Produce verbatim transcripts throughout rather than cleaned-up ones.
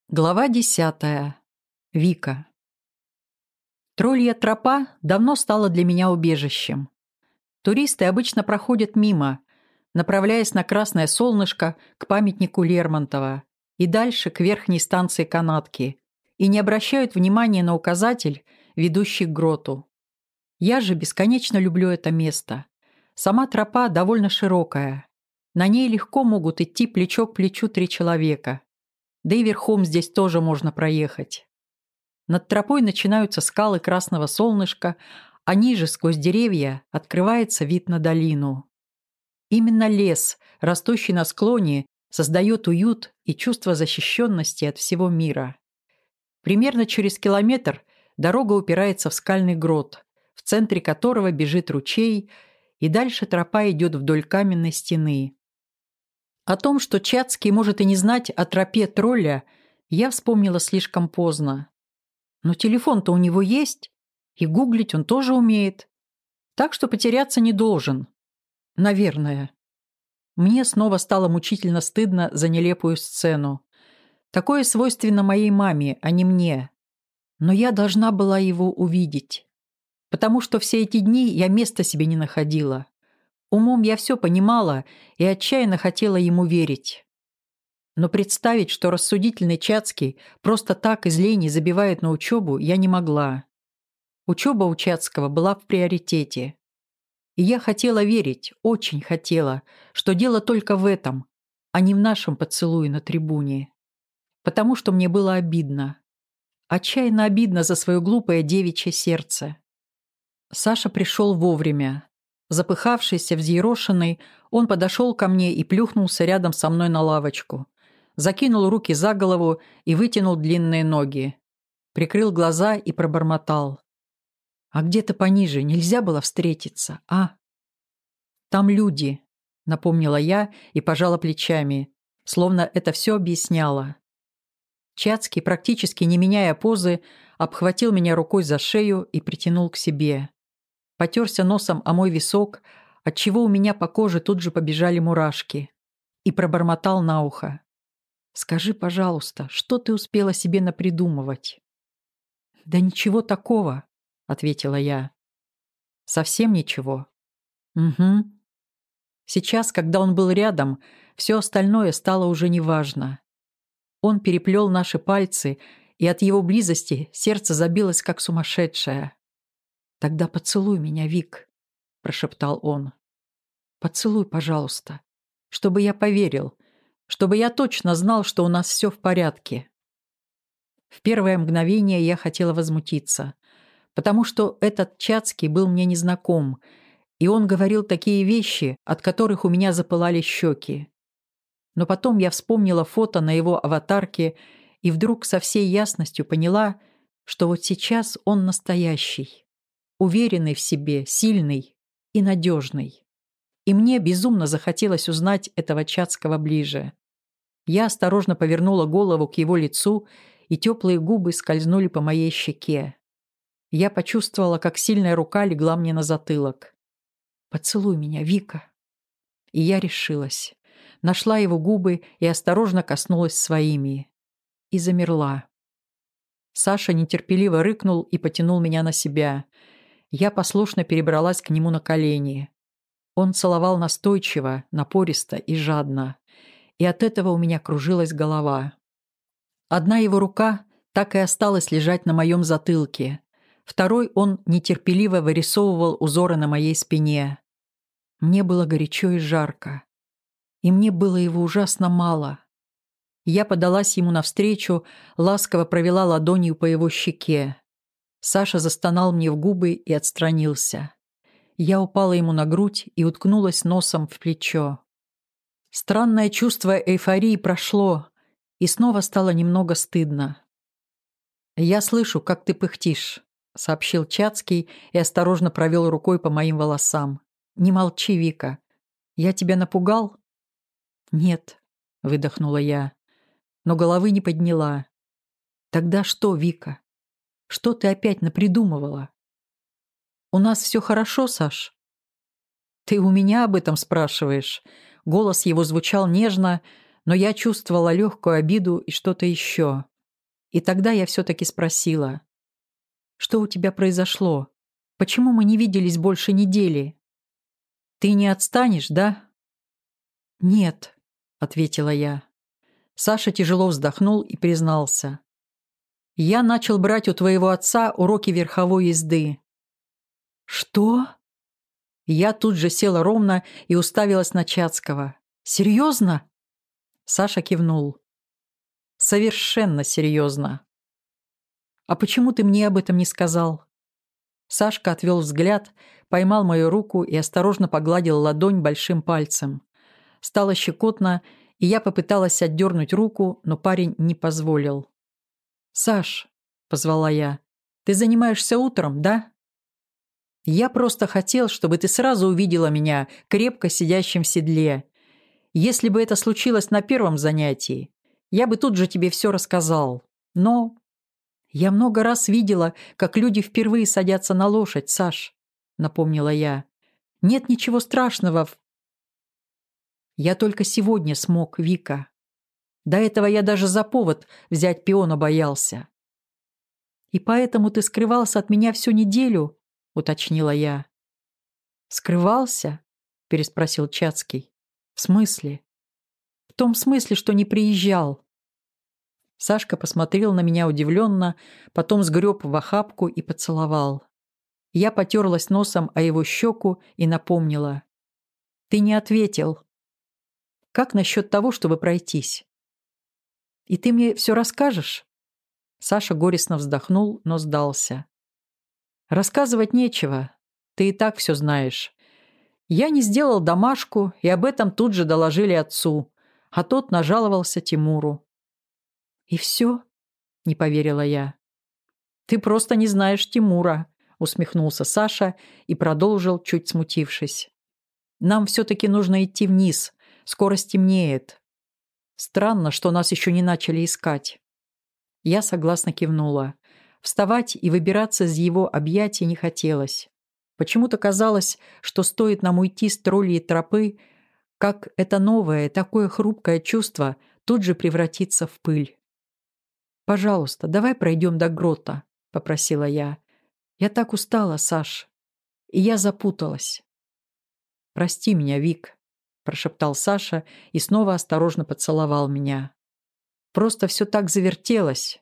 Глава десятая. Вика. Троллья тропа давно стала для меня убежищем. Туристы обычно проходят мимо, направляясь на Красное Солнышко к памятнику Лермонтова и дальше к верхней станции Канатки, и не обращают внимания на указатель, ведущий к гроту. Я же бесконечно люблю это место. Сама тропа довольно широкая. На ней легко могут идти плечо к плечу три человека. Да и верхом здесь тоже можно проехать. Над тропой начинаются скалы Красного Солнышка, а ниже, сквозь деревья, открывается вид на долину. Именно лес, растущий на склоне, создает уют и чувство защищенности от всего мира. Примерно через километр дорога упирается в скальный грот, в центре которого бежит ручей, и дальше тропа идет вдоль каменной стены. О том, что Чацкий может и не знать о тропе тролля, я вспомнила слишком поздно. Но телефон-то у него есть, и гуглить он тоже умеет. Так что потеряться не должен. Наверное. Мне снова стало мучительно стыдно за нелепую сцену. Такое свойственно моей маме, а не мне. Но я должна была его увидеть. Потому что все эти дни я места себе не находила. Умом я все понимала и отчаянно хотела ему верить. Но представить, что рассудительный Чацкий просто так из лени забивает на учебу, я не могла. Учеба у Чацкого была в приоритете. И я хотела верить, очень хотела, что дело только в этом, а не в нашем поцелуе на трибуне. Потому что мне было обидно. Отчаянно обидно за свое глупое девичье сердце. Саша пришел вовремя. Запыхавшийся, взъерошенный, он подошел ко мне и плюхнулся рядом со мной на лавочку. Закинул руки за голову и вытянул длинные ноги. Прикрыл глаза и пробормотал. «А где-то пониже нельзя было встретиться, а?» «Там люди», — напомнила я и пожала плечами, словно это все объясняло. Чацкий, практически не меняя позы, обхватил меня рукой за шею и притянул к себе. Потерся носом о мой висок, отчего у меня по коже тут же побежали мурашки, и пробормотал на ухо. «Скажи, пожалуйста, что ты успела себе напридумывать?» «Да ничего такого», — ответила я. «Совсем ничего?» «Угу». Сейчас, когда он был рядом, все остальное стало уже неважно. Он переплел наши пальцы, и от его близости сердце забилось, как сумасшедшее. «Тогда поцелуй меня, Вик», — прошептал он. «Поцелуй, пожалуйста, чтобы я поверил, чтобы я точно знал, что у нас все в порядке». В первое мгновение я хотела возмутиться, потому что этот Чацкий был мне незнаком, и он говорил такие вещи, от которых у меня запылали щеки. Но потом я вспомнила фото на его аватарке и вдруг со всей ясностью поняла, что вот сейчас он настоящий. Уверенный в себе, сильный и надежный. И мне безумно захотелось узнать этого Чацкого ближе. Я осторожно повернула голову к его лицу, и теплые губы скользнули по моей щеке. Я почувствовала, как сильная рука легла мне на затылок. «Поцелуй меня, Вика». И я решилась. Нашла его губы и осторожно коснулась своими. И замерла. Саша нетерпеливо рыкнул и потянул меня на себя. Я послушно перебралась к нему на колени. Он целовал настойчиво, напористо и жадно. И от этого у меня кружилась голова. Одна его рука так и осталась лежать на моем затылке. Второй он нетерпеливо вырисовывал узоры на моей спине. Мне было горячо и жарко. И мне было его ужасно мало. Я подалась ему навстречу, ласково провела ладонью по его щеке. Саша застонал мне в губы и отстранился. Я упала ему на грудь и уткнулась носом в плечо. Странное чувство эйфории прошло, и снова стало немного стыдно. «Я слышу, как ты пыхтишь», — сообщил Чацкий и осторожно провел рукой по моим волосам. «Не молчи, Вика. Я тебя напугал?» «Нет», — выдохнула я, но головы не подняла. «Тогда что, Вика? Что ты опять напридумывала?» «У нас все хорошо, Саш?» «Ты у меня об этом спрашиваешь?» Голос его звучал нежно, но я чувствовала легкую обиду и что-то еще. И тогда я все-таки спросила: «Что у тебя произошло? Почему мы не виделись больше недели? Ты не отстанешь, да?» «Нет», — ответила я. Саша тяжело вздохнул и признался: «Я начал брать у твоего отца уроки верховой езды». «Что?» Я тут же села ровно и уставилась на Чацкого. «Серьезно?» Саша кивнул. «Совершенно серьезно». «А почему ты мне об этом не сказал?» Сашка отвел взгляд, поймал мою руку и осторожно погладил ладонь большим пальцем. Стало щекотно, и я попыталась отдернуть руку, но парень не позволил. «Саш», — позвала я, — «ты занимаешься утром, да?» «Я просто хотел, чтобы ты сразу увидела меня, крепко сидящим в седле. Если бы это случилось на первом занятии, я бы тут же тебе все рассказал. Но я много раз видела, как люди впервые садятся на лошадь, Саш», — напомнила я. «Нет ничего страшного в...» «Я только сегодня смог, Вика. До этого я даже за повод взять пиона боялся». «И поэтому ты скрывался от меня всю неделю?» — уточнила я. «Скрывался?» — переспросил Чацкий. «В смысле?» «В том смысле, что не приезжал». Сашка посмотрел на меня удивленно, потом сгреб в охапку и поцеловал. Я потерлась носом о его щеку и напомнила: «Ты не ответил. Как насчет того, чтобы пройтись? И ты мне все расскажешь?» Саша горестно вздохнул, но сдался. «Рассказывать нечего. Ты и так все знаешь. Я не сделал домашку, и об этом тут же доложили отцу, а тот нажаловался Тимуру». «И все?» — не поверила я. «Ты просто не знаешь Тимура», — усмехнулся Саша и продолжил, чуть смутившись. «Нам все-таки нужно идти вниз, скоро стемнеет. Странно, что нас еще не начали искать». Я согласно кивнула. Вставать и выбираться из его объятий не хотелось. Почему-то казалось, что стоит нам уйти с троллей тропы, как это новое, такое хрупкое чувство тут же превратится в пыль. «Пожалуйста, давай пройдем до грота», — попросила я. «Я так устала, Саш, и я запуталась». «Прости меня, Вик», — прошептал Саша и снова осторожно поцеловал меня. «Просто все так завертелось».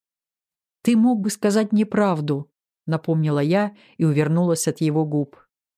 «Ты мог бы сказать мне правду», — напомнила я и увернулась от его губ.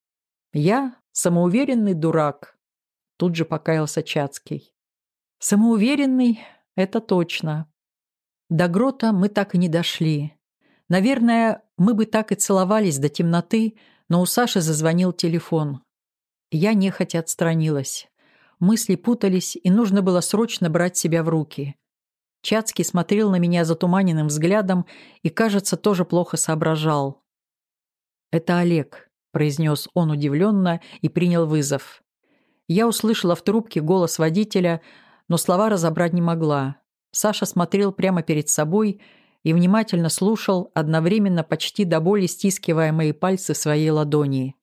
«Я самоуверенный дурак», — тут же покаялся Чацкий. «Самоуверенный — это точно». До грота мы так и не дошли. Наверное, мы бы так и целовались до темноты, но у Саши зазвонил телефон. Я нехотя отстранилась. Мысли путались, и нужно было срочно брать себя в руки. Чацкий смотрел на меня затуманенным взглядом и, кажется, тоже плохо соображал. «Это Олег», — произнес он удивленно и принял вызов. Я услышала в трубке голос водителя, но слова разобрать не могла. Саша смотрел прямо перед собой и внимательно слушал, одновременно почти до боли стискивая мои пальцы в своей ладони.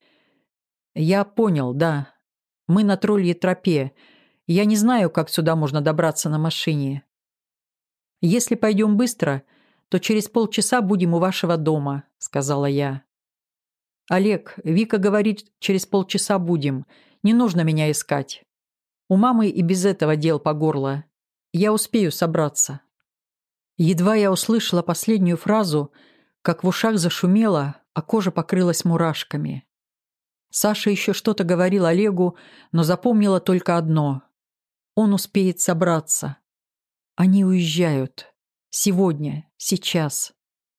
«Я понял, да. Мы на тролльей тропе. Я не знаю, как сюда можно добраться на машине. Если пойдем быстро, то через полчаса будем у вашего дома», — сказала я. «Олег, Вика говорит, через полчаса будем. Не нужно меня искать. У мамы и без этого дел по горло. Я успею собраться». Едва я услышала последнюю фразу, как в ушах зашумело, а кожа покрылась мурашками. Саша еще что-то говорил Олегу, но запомнила только одно: он успеет собраться. Они уезжают. Сегодня, сейчас.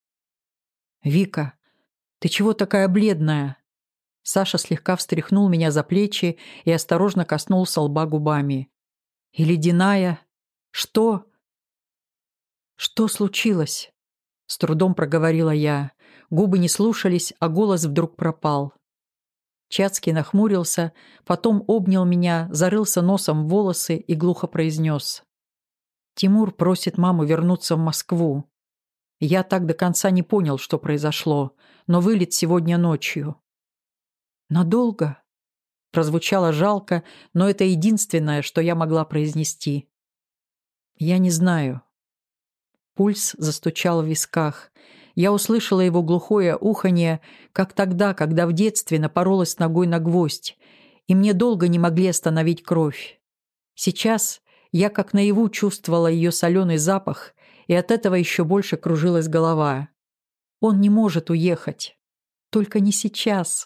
«Вика, ты чего такая бледная?» Саша слегка встряхнул меня за плечи и осторожно коснулся лба губами. «И ледяная? Что?» «Что случилось?» С трудом проговорила я. Губы не слушались, а голос вдруг пропал. Чацкий нахмурился, потом обнял меня, зарылся носом в волосы и глухо произнес: «Тимур просит маму вернуться в Москву. Я так до конца не понял, что произошло, но вылет сегодня ночью». «Надолго?» Прозвучало жалко, но это единственное, что я могла произнести. «Я не знаю». Пульс застучал в висках. Я услышала его глухое уханье, как тогда, когда в детстве напоролась ногой на гвоздь, и мне долго не могли остановить кровь. Сейчас я как наяву чувствовала ее соленый запах, и от этого еще больше кружилась голова. Он не может уехать. Только не сейчас.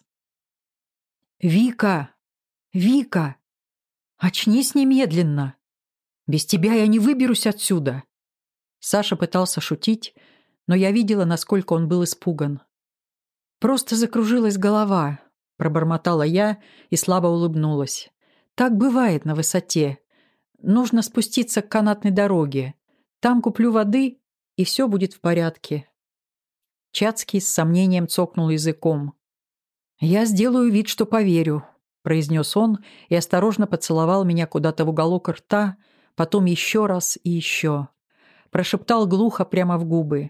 «Вика! Вика! Очнись немедленно! Без тебя я не выберусь отсюда!» Саша пытался шутить, но я видела, насколько он был испуган. «Просто закружилась голова», — пробормотала я и слабо улыбнулась. «Так бывает на высоте. Нужно спуститься к канатной дороге. Там куплю воды, и все будет в порядке». Чацкий с сомнением цокнул языком. «Я сделаю вид, что поверю», — произнес он и осторожно поцеловал меня куда-то в уголок рта, потом еще раз и еще. Прошептал глухо прямо в губы.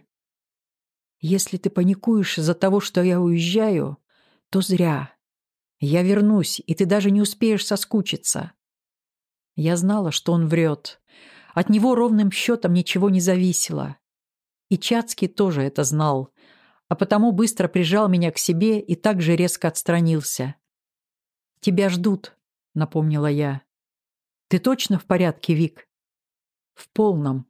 «Если ты паникуешь из-за того, что я уезжаю, то зря. Я вернусь, и ты даже не успеешь соскучиться». Я знала, что он врет. От него ровным счетом ничего не зависело. И Чацкий тоже это знал, а потому быстро прижал меня к себе и также резко отстранился. «Тебя ждут», — напомнила я. «Ты точно в порядке, Вик?» «В полном».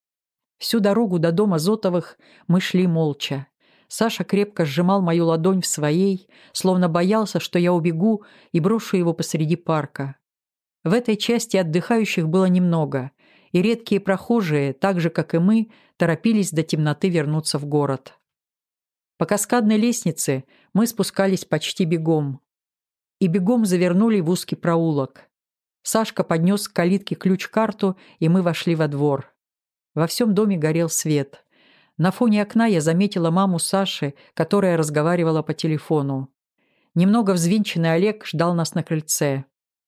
Всю дорогу до дома Зотовых мы шли молча. Саша крепко сжимал мою ладонь в своей, словно боялся, что я убегу и брошу его посреди парка. В этой части отдыхающих было немного, и редкие прохожие, так же, как и мы, торопились до темноты вернуться в город. По каскадной лестнице мы спускались почти бегом. И бегом завернули в узкий проулок. Сашка поднес к калитке ключ-карту, и мы вошли во двор. Во всем доме горел свет. На фоне окна я заметила маму Саши, которая разговаривала по телефону. Немного взвинченный Олег ждал нас на крыльце.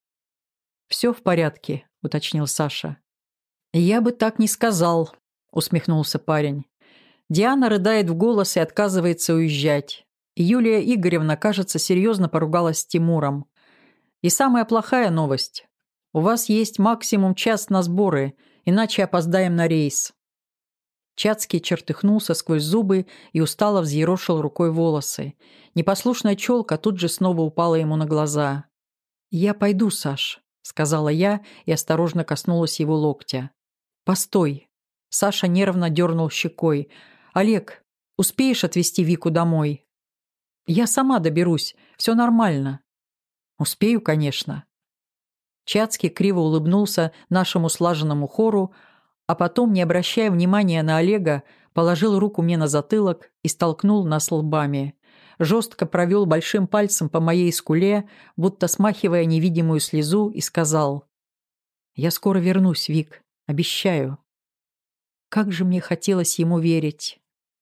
«Все в порядке», — уточнил Саша. «Я бы так не сказал», — усмехнулся парень. Диана рыдает в голос и отказывается уезжать. Юлия Игоревна, кажется, серьезно поругалась с Тимуром. И самая плохая новость. У вас есть максимум час на сборы, иначе опоздаем на рейс. Чацкий чертыхнулся сквозь зубы и устало взъерошил рукой волосы. Непослушная челка тут же снова упала ему на глаза. «Я пойду, Саш», — сказала я и осторожно коснулась его локтя. «Постой». Саша нервно дернул щекой. «Олег, успеешь отвезти Вику домой?» «Я сама доберусь, все нормально». «Успею, конечно». Чацкий криво улыбнулся нашему слаженному хору, а потом, не обращая внимания на Олега, положил руку мне на затылок и столкнул нас лбами. Жестко провел большим пальцем по моей скуле, будто смахивая невидимую слезу, и сказал: «Я скоро вернусь, Вик, обещаю». Как же мне хотелось ему верить.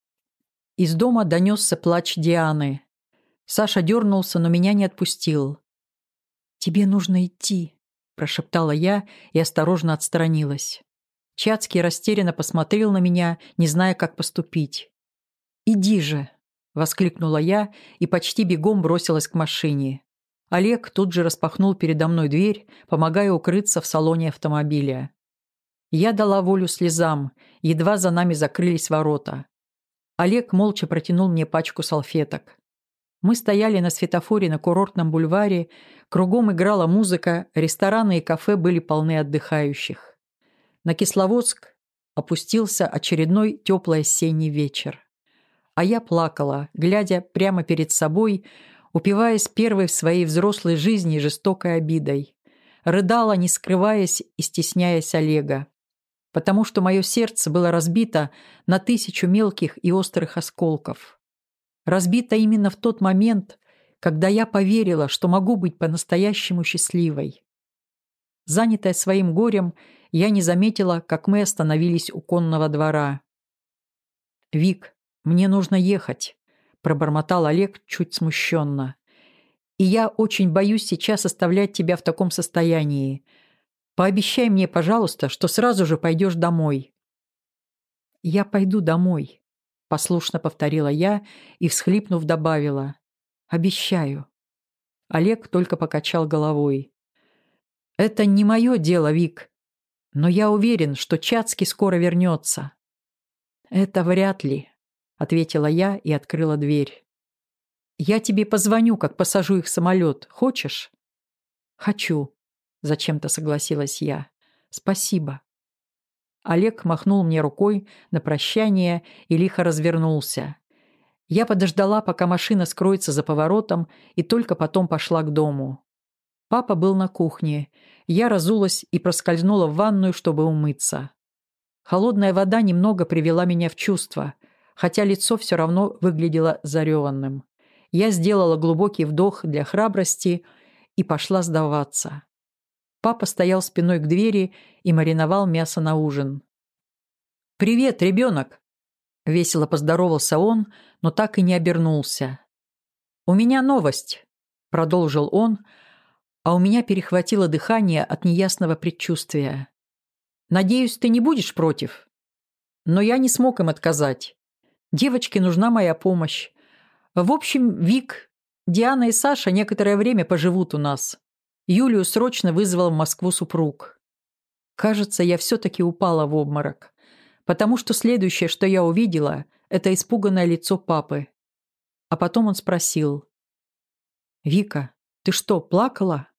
Из дома донесся плач Дианы. Саша дернулся, но меня не отпустил. «Тебе нужно идти», – прошептала я и осторожно отстранилась. Чацкий растерянно посмотрел на меня, не зная, как поступить. «Иди же!» – воскликнула я и почти бегом бросилась к машине. Олег тут же распахнул передо мной дверь, помогая укрыться в салоне автомобиля. Я дала волю слезам, едва за нами закрылись ворота. Олег молча протянул мне пачку салфеток. Мы стояли на светофоре на курортном бульваре, кругом играла музыка, рестораны и кафе были полны отдыхающих. На Кисловодск опустился очередной теплый осенний вечер. А я плакала, глядя прямо перед собой, упиваясь первой в своей взрослой жизни жестокой обидой. Рыдала, не скрываясь и стесняясь Олега. Потому что мое сердце было разбито на тысячу мелких и острых осколков. Разбито именно в тот момент, когда я поверила, что могу быть по-настоящему счастливой. Занятая своим горем, я не заметила, как мы остановились у конного двора. «Вик, мне нужно ехать», – пробормотал Олег чуть смущенно. «И я очень боюсь сейчас оставлять тебя в таком состоянии. Пообещай мне, пожалуйста, что сразу же пойдешь домой». «Я пойду домой», – послушно повторила я и, всхлипнув, добавила: «Обещаю». Олег только покачал головой. «Это не мое дело, Вик, но я уверен, что Чацкий скоро вернется». «Это вряд ли», — ответила я и открыла дверь. «Я тебе позвоню, как посажу их в самолет. Хочешь?» «Хочу», — зачем-то согласилась я. «Спасибо». Олег махнул мне рукой на прощание и лихо развернулся. Я подождала, пока машина скроется за поворотом, и только потом пошла к дому. Папа был на кухне. Я разулась и проскользнула в ванную, чтобы умыться. Холодная вода немного привела меня в чувство, хотя лицо все равно выглядело зареванным. Я сделала глубокий вдох для храбрости и пошла сдаваться. Папа стоял спиной к двери и мариновал мясо на ужин. «Привет, ребенок!» — весело поздоровался он, но так и не обернулся. «У меня новость», — продолжил он, а у меня перехватило дыхание от неясного предчувствия. «Надеюсь, ты не будешь против?» Но я не смог им отказать. Девочке нужна моя помощь. В общем, Вик, Диана и Саша некоторое время поживут у нас. Юлию срочно вызвал в Москву супруг. Кажется, я все-таки упала в обморок, потому что следующее, что я увидела, это испуганное лицо папы. А потом он спросил: «Вика, ты что, плакала?»